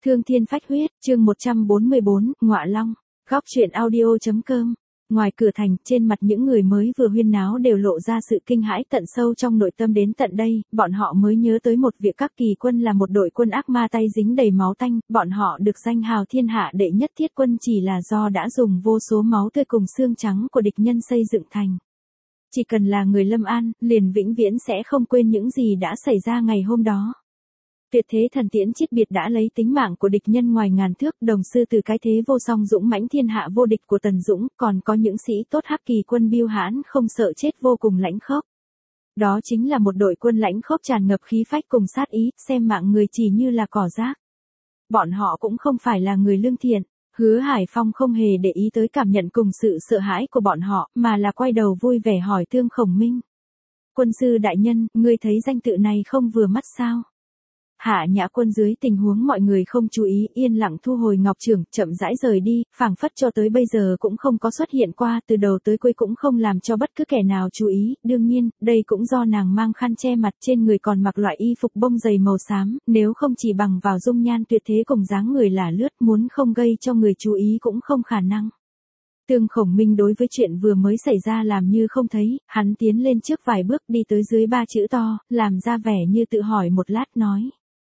Thương thiên phách huyết, chương 144, Ngọa Long. Góc truyện audio.com. Ngoài cửa thành, trên mặt những người mới vừa huyên náo đều lộ ra sự kinh hãi tận sâu trong nội tâm. Đến tận đây, bọn họ mới nhớ tới một việc, các kỳ quân là một đội quân ác ma tay dính đầy máu tanh, bọn họ được danh hào thiên hạ đệ nhất thiết quân chỉ là do đã dùng vô số máu tươi cùng xương trắng của địch nhân xây dựng thành. Chỉ cần là người Lâm An, liền vĩnh viễn sẽ không quên những gì đã xảy ra ngày hôm đó. Tuyệt thế thần tiễn chiết biệt đã lấy tính mạng của địch nhân ngoài ngàn thước, đồng sư từ cái thế vô song dũng mãnh thiên hạ vô địch của Tần Dũng, còn có những sĩ tốt hắc kỳ quân biêu hãn không sợ chết vô cùng lãnh khốc. Đó chính là một đội quân lãnh khốc tràn ngập khí phách cùng sát ý, xem mạng người chỉ như là cỏ rác. Bọn họ cũng không phải là người lương thiện. Hứa Hải Phong không hề để ý tới cảm nhận cùng sự sợ hãi của bọn họ, mà là quay đầu vui vẻ hỏi Tương Khổng Minh. Quân sư đại nhân, ngươi thấy danh tự này không vừa mắt sao? Hạ Nhã Quân dưới tình huống mọi người không chú ý, yên lặng thu hồi ngọc trưởng, chậm rãi rời đi, phảng phất cho tới bây giờ cũng không có xuất hiện qua, từ đầu tới cuối cũng không làm cho bất cứ kẻ nào chú ý. Đương nhiên, đây cũng do nàng mang khăn che mặt, trên người còn mặc loại y phục bông dày màu xám, nếu không chỉ bằng vào dung nhan tuyệt thế cùng dáng người là lướt, muốn không gây cho người chú ý cũng không khả năng. Tương Khổng Minh đối với chuyện vừa mới xảy ra làm như không thấy, hắn tiến lên trước vài bước đi tới dưới ba chữ to, làm ra vẻ như tự hỏi một lát nói.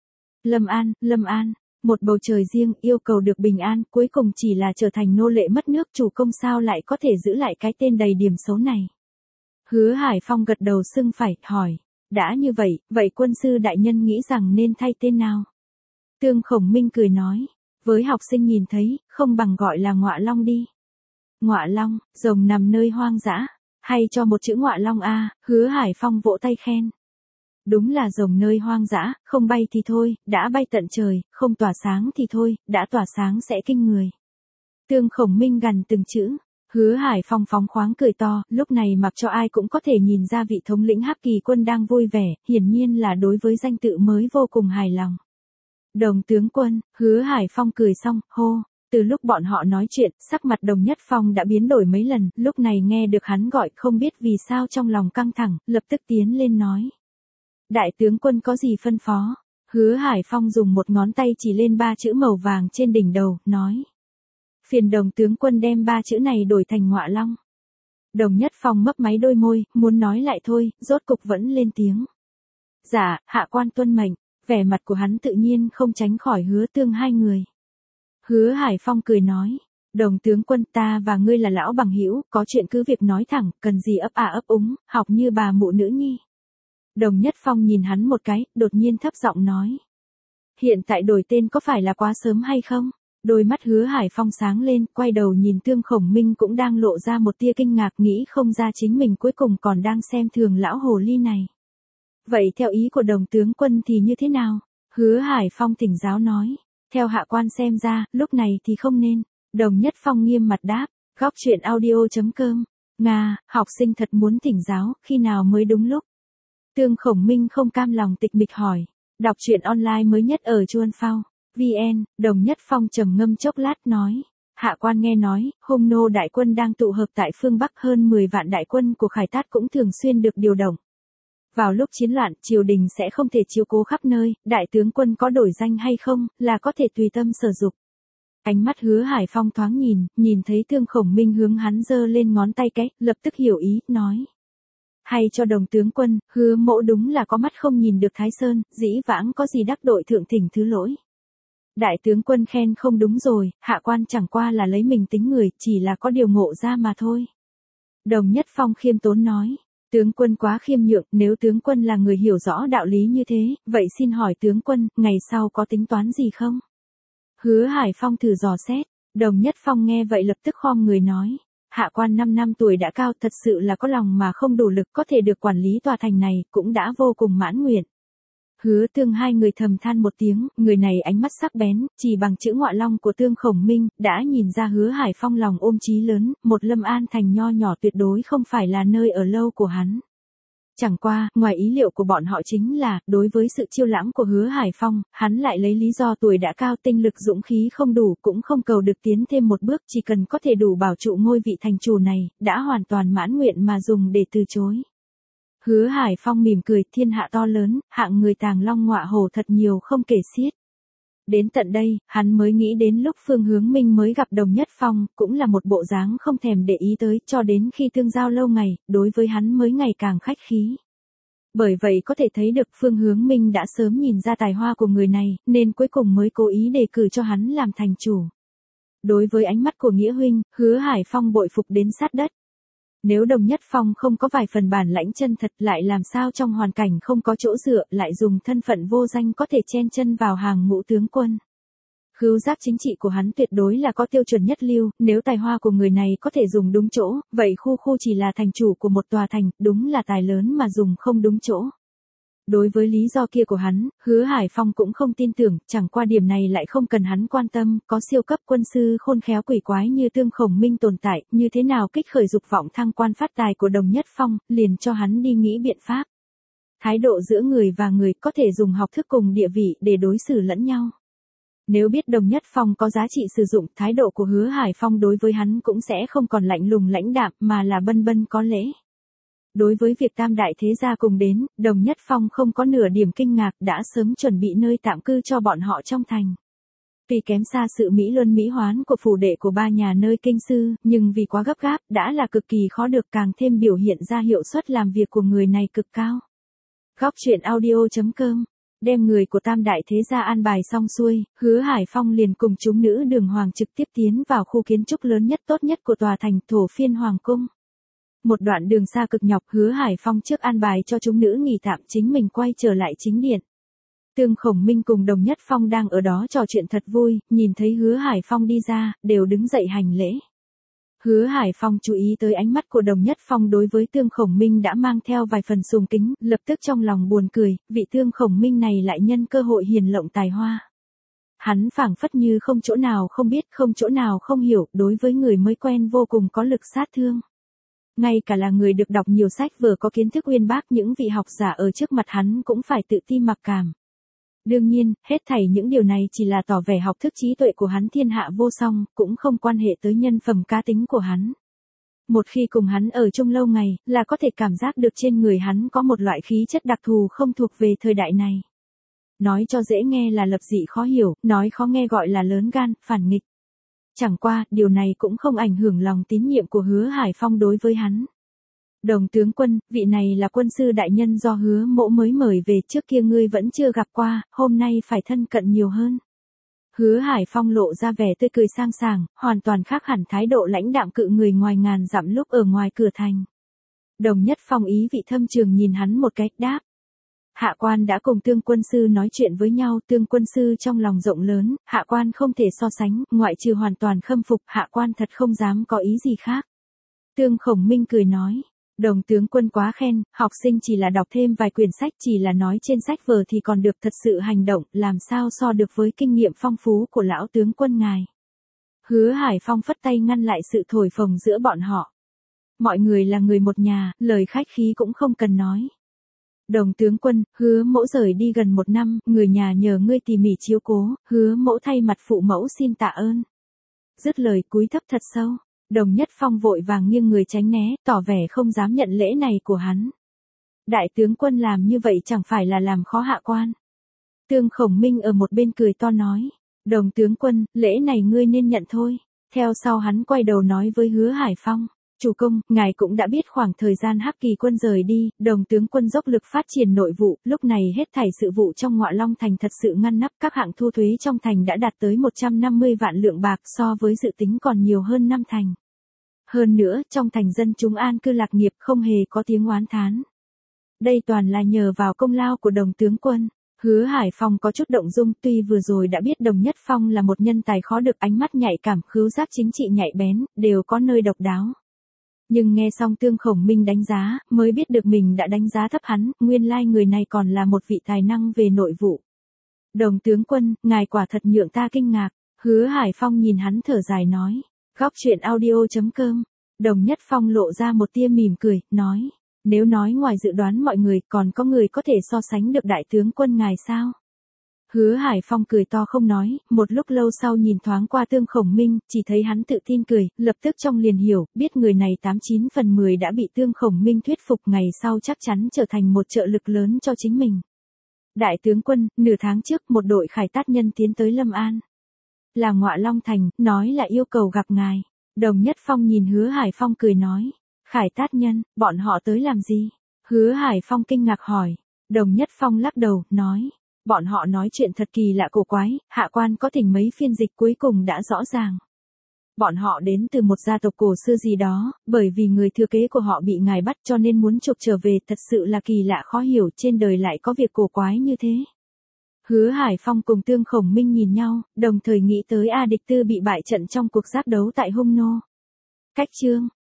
Lâm An, Lâm An, một bầu trời riêng, yêu cầu được bình an, cuối cùng chỉ là trở thành nô lệ mất nước, chủ công sao lại có thể giữ lại cái tên đầy điểm xấu này. Hứa Hải Phong gật đầu sưng phải, hỏi, đã như vậy, vậy quân sư đại nhân nghĩ rằng nên thay tên nào? Tương Khổng Minh cười nói, với học sinh nhìn thấy, không bằng gọi là Ngọa Long đi. Ngọa Long, rồng nằm nơi hoang dã, hay cho một chữ Ngọa Long a. Hứa Hải Phong vỗ tay khen. Đúng là rồng nơi hoang dã, không bay thì thôi, đã bay tận trời, không tỏa sáng thì thôi, đã tỏa sáng sẽ kinh người. Tương Khổng Minh gằn từng chữ. Hứa Hải Phong phóng khoáng cười to, lúc này mặc cho ai cũng có thể nhìn ra vị thống lĩnh hắc kỳ quân đang vui vẻ, hiển nhiên là đối với danh tự mới vô cùng hài lòng. Đồng tướng quân, Hứa Hải Phong cười xong, hô. Từ lúc bọn họ nói chuyện, sắc mặt Đồng Nhất Phong đã biến đổi mấy lần, lúc này nghe được hắn gọi không biết vì sao trong lòng căng thẳng, lập tức tiến lên nói. Đại tướng quân có gì phân phó? Hứa Hải Phong dùng một ngón tay chỉ lên ba chữ màu vàng trên đỉnh đầu, nói. Phiền Đồng tướng quân đem ba chữ này đổi thành Ngọa Long. Đồng Nhất Phong mấp máy đôi môi, muốn nói lại thôi, rốt cục vẫn lên tiếng. Dạ, hạ quan tuân mệnh, vẻ mặt của hắn tự nhiên không tránh khỏi Hứa Tương hai người. Hứa Hải Phong cười nói, Đồng tướng quân, ta và ngươi là lão bằng hữu, có chuyện cứ việc nói thẳng, cần gì ấp ấp úng, học như bà mụ nữ nhi. Đồng Nhất Phong nhìn hắn một cái, đột nhiên thấp giọng nói. Hiện tại đổi tên có phải là quá sớm hay không? Đôi mắt Hứa Hải Phong sáng lên, quay đầu nhìn Tương Khổng Minh cũng đang lộ ra một tia kinh ngạc, nghĩ không ra chính mình cuối cùng còn đang xem thường lão hồ ly này. Vậy theo ý của Đồng tướng quân thì như thế nào? Hứa Hải Phong thỉnh giáo nói. Theo hạ quan xem ra, lúc này thì không nên. Đồng Nhất Phong nghiêm mặt đáp. Góc truyện audio.com. Nga, học sinh thật muốn thỉnh giáo, khi nào mới đúng lúc? Tương Khổng Minh không cam lòng tịch mịch hỏi. Đọc truyện online mới nhất ở Chuan Phao. VN, Đồng Nhất Phong trầm ngâm chốc lát nói. Hạ quan nghe nói, Hung Nô đại quân đang tụ hợp tại phương Bắc, hơn 10 vạn đại quân của Khải Tát cũng thường xuyên được điều động. Vào lúc chiến loạn, triều đình sẽ không thể chiếu cố khắp nơi, đại tướng quân có đổi danh hay không, là có thể tùy tâm sở dục. Ánh mắt Hứa Hải Phong thoáng nhìn thấy Tương Khổng Minh hướng hắn giơ lên ngón tay cái, lập tức hiểu ý, nói. Hay cho Đồng tướng quân, Hứa mỗ đúng là có mắt không nhìn được Thái Sơn, dĩ vãng có gì đắc tội thượng thỉnh thứ lỗi. Đại tướng quân khen không đúng rồi, hạ quan chẳng qua là lấy mình tính người, chỉ là có điều ngộ ra mà thôi. Đồng Nhất Phong khiêm tốn nói. Tướng quân quá khiêm nhượng, nếu tướng quân là người hiểu rõ đạo lý như thế, vậy xin hỏi tướng quân, ngày sau có tính toán gì không? Hứa Hải Phong thử dò xét, Đồng Nhất Phong nghe vậy lập tức khom người nói. Hạ quan 5 năm tuổi đã cao, thật sự là có lòng mà không đủ lực, có thể được quản lý tòa thành này, cũng đã vô cùng mãn nguyện. Hứa Tương hai người thầm than một tiếng, người này ánh mắt sắc bén, chỉ bằng chữ Ngọa Long của Tương Khổng Minh, đã nhìn ra Hứa Hải Phong lòng ôm chí lớn, một Lâm An thành nho nhỏ tuyệt đối không phải là nơi ở lâu của hắn. Chẳng qua, ngoài ý liệu của bọn họ chính là, đối với sự chiêu lãng của Hứa Hải Phong, hắn lại lấy lý do tuổi đã cao, tinh lực dũng khí không đủ, cũng không cầu được tiến thêm một bước, chỉ cần có thể đủ bảo trụ ngôi vị thành chủ này, đã hoàn toàn mãn nguyện mà dùng để từ chối. Hứa Hải Phong mỉm cười, thiên hạ to lớn, hạng người tàng long ngọa hổ thật nhiều không kể xiết. Đến tận đây, hắn mới nghĩ đến lúc Phương Hướng Minh mới gặp Đồng Nhất Phong, cũng là một bộ dáng không thèm để ý tới, cho đến khi tương giao lâu ngày, đối với hắn mới ngày càng khách khí. Bởi vậy có thể thấy được Phương Hướng Minh đã sớm nhìn ra tài hoa của người này, nên cuối cùng mới cố ý đề cử cho hắn làm thành chủ. Đối với ánh mắt của Nghĩa huynh, Hứa Hải Phong bội phục đến sát đất. Nếu Đồng Nhất Phong không có vài phần bản lãnh chân thật, lại làm sao trong hoàn cảnh không có chỗ dựa lại dùng thân phận vô danh có thể chen chân vào hàng ngũ tướng quân. Khứu giác chính trị của hắn tuyệt đối là có tiêu chuẩn nhất lưu, nếu tài hoa của người này có thể dùng đúng chỗ, vậy khu khu chỉ là thành chủ của một tòa thành, đúng là tài lớn mà dùng không đúng chỗ. Đối với lý do kia của hắn, Hứa Hải Phong cũng không tin tưởng, chẳng qua điểm này lại không cần hắn quan tâm, có siêu cấp quân sư khôn khéo quỷ quái như Tương Khổng Minh tồn tại, như thế nào kích khởi dục vọng thăng quan phát tài của Đồng Nhất Phong, liền cho hắn đi nghĩ biện pháp. Thái độ giữa người và người có thể dùng học thức cùng địa vị để đối xử lẫn nhau. Nếu biết Đồng Nhất Phong có giá trị sử dụng, thái độ của Hứa Hải Phong đối với hắn cũng sẽ không còn lạnh lùng lãnh đạm mà là bân bân có lễ. Đối với việc tam đại thế gia cùng đến, Đồng Nhất Phong không có nửa điểm kinh ngạc, đã sớm chuẩn bị nơi tạm cư cho bọn họ trong thành. Tuy kém xa sự mỹ luân mỹ hoán của phủ đệ của ba nhà nơi kinh sư, nhưng vì quá gấp gáp, đã là cực kỳ khó được, càng thêm biểu hiện ra hiệu suất làm việc của người này cực cao. Góc truyện audio.com. Đem người của tam đại thế gia an bài xong xuôi, Hứa Hải Phong liền cùng chúng nữ đường hoàng trực tiếp tiến vào khu kiến trúc lớn nhất tốt nhất của tòa thành Thổ Phiên Hoàng Cung. Một đoạn đường xa cực nhọc, Hứa Hải Phong trước an bài cho chúng nữ nghỉ tạm, chính mình quay trở lại chính điện. Tương Khổng Minh cùng Đồng Nhất Phong đang ở đó trò chuyện thật vui, nhìn thấy Hứa Hải Phong đi ra, đều đứng dậy hành lễ. Hứa Hải Phong chú ý tới ánh mắt của Đồng Nhất Phong đối với Tương Khổng Minh đã mang theo vài phần sùng kính, lập tức trong lòng buồn cười, vị Tương Khổng Minh này lại nhân cơ hội hiền lộng tài hoa. Hắn phảng phất như không chỗ nào không biết, không chỗ nào không hiểu, đối với người mới quen vô cùng có lực sát thương. Ngay cả là người được đọc nhiều sách vở có kiến thức uyên bác, những vị học giả ở trước mặt hắn cũng phải tự ti mặc cảm. Đương nhiên, hết thảy những điều này chỉ là tỏ vẻ học thức trí tuệ của hắn thiên hạ vô song, cũng không quan hệ tới nhân phẩm cá tính của hắn. Một khi cùng hắn ở chung lâu ngày, là có thể cảm giác được trên người hắn có một loại khí chất đặc thù không thuộc về thời đại này. Nói cho dễ nghe là lập dị khó hiểu, nói khó nghe gọi là lớn gan, phản nghịch. Chẳng qua, điều này cũng không ảnh hưởng lòng tín nhiệm của Hứa Hải Phong đối với hắn. Đồng tướng quân, vị này là quân sư đại nhân do Hứa mỗ mới mời về, trước kia ngươi vẫn chưa gặp qua, hôm nay phải thân cận nhiều hơn. Hứa Hải Phong lộ ra vẻ tươi cười sang sảng, hoàn toàn khác hẳn thái độ lãnh đạm cự người ngoài ngàn dặm lúc ở ngoài cửa thành. Đồng Nhất Phong ý vị thâm trường nhìn hắn một cái, đáp. Hạ quan đã cùng Tương quân sư nói chuyện với nhau, Tương quân sư trong lòng rộng lớn, hạ quan không thể so sánh, ngoại trừ hoàn toàn khâm phục, hạ quan thật không dám có ý gì khác. Tương Khổng Minh cười nói, Đồng tướng quân quá khen, học sinh chỉ là đọc thêm vài quyển sách, chỉ là nói trên sách vở thì còn được, thật sự hành động, làm sao so được với kinh nghiệm phong phú của lão tướng quân ngài. Hứa Hải Phong phất tay ngăn lại sự thổi phồng giữa bọn họ. Mọi người là người một nhà, lời khách khí cũng không cần nói. Đồng tướng quân, Hứa mỗ rời đi gần 1 năm, người nhà nhờ ngươi tỉ mỉ chiếu cố, Hứa mỗ thay mặt phụ mẫu xin tạ ơn. Dứt lời cúi thấp thật sâu, Đồng Nhất Phong vội vàng nghiêng người tránh né, tỏ vẻ không dám nhận lễ này của hắn. Đại tướng quân làm như vậy chẳng phải là làm khó hạ quan. Tương Khổng Minh ở một bên cười to nói, Đồng tướng quân, lễ này ngươi nên nhận thôi. Theo sau hắn quay đầu nói với Hứa Hải Phong. Chủ công, ngài cũng đã biết khoảng thời gian Hắc Kỳ quân rời đi, Đồng tướng quân dốc lực phát triển nội vụ, lúc này hết thảy sự vụ trong Ngọa Long thành thật sự ngăn nắp, các hạng thu thuế trong thành đã đạt tới 150 vạn lượng bạc, so với dự tính còn nhiều hơn 5 thành. Hơn nữa, trong thành dân chúng an cư lạc nghiệp không hề có tiếng oán thán. Đây toàn là nhờ vào công lao của Đồng tướng quân. Hứa Hải Phong có chút động dung, tuy vừa rồi đã biết Đồng Nhất Phong là một nhân tài khó được, ánh mắt nhạy cảm, khứu giác chính trị nhạy bén, đều có nơi độc đáo. Nhưng nghe xong Tương Khổng Minh đánh giá, mới biết được mình đã đánh giá thấp hắn, nguyên lai người này còn là một vị tài năng về nội vụ. Đồng tướng quân, ngài quả thật nhượng ta kinh ngạc. Hứa Hải Phong nhìn hắn thở dài nói. Góc truyện audio.com. Đồng Nhất Phong lộ ra một tia mỉm cười, nói. Nếu nói ngoài dự đoán mọi người, còn có người có thể so sánh được đại tướng quân ngài sao? Hứa Hải Phong cười to không nói, một lúc lâu sau nhìn thoáng qua Tương Khổng Minh, chỉ thấy hắn tự tin cười, lập tức trong liền hiểu, biết người này 89 phần 10 đã bị Tương Khổng Minh thuyết phục, ngày sau chắc chắn trở thành một trợ lực lớn cho chính mình. Đại tướng quân, nửa tháng trước một đội khải tát nhân tiến tới Lâm An. Là Ngọa Long Thành, nói là yêu cầu gặp ngài. Đồng Nhất Phong nhìn Hứa Hải Phong cười nói. Khải tát nhân, bọn họ tới làm gì? Hứa Hải Phong kinh ngạc hỏi. Đồng Nhất Phong lắc đầu, nói. Bọn họ nói chuyện thật kỳ lạ cổ quái, hạ quan có thỉnh mấy phiên dịch cuối cùng đã rõ ràng. Bọn họ đến từ một gia tộc cổ xưa gì đó, bởi vì người thừa kế của họ bị ngài bắt cho nên muốn trục trở về, thật sự là kỳ lạ khó hiểu, trên đời lại có việc cổ quái như thế. Hứa Hải Phong cùng Tương Khổng Minh nhìn nhau, đồng thời nghĩ tới A Địch Tư bị bại trận trong cuộc giác đấu tại Hung Nô. Cách chương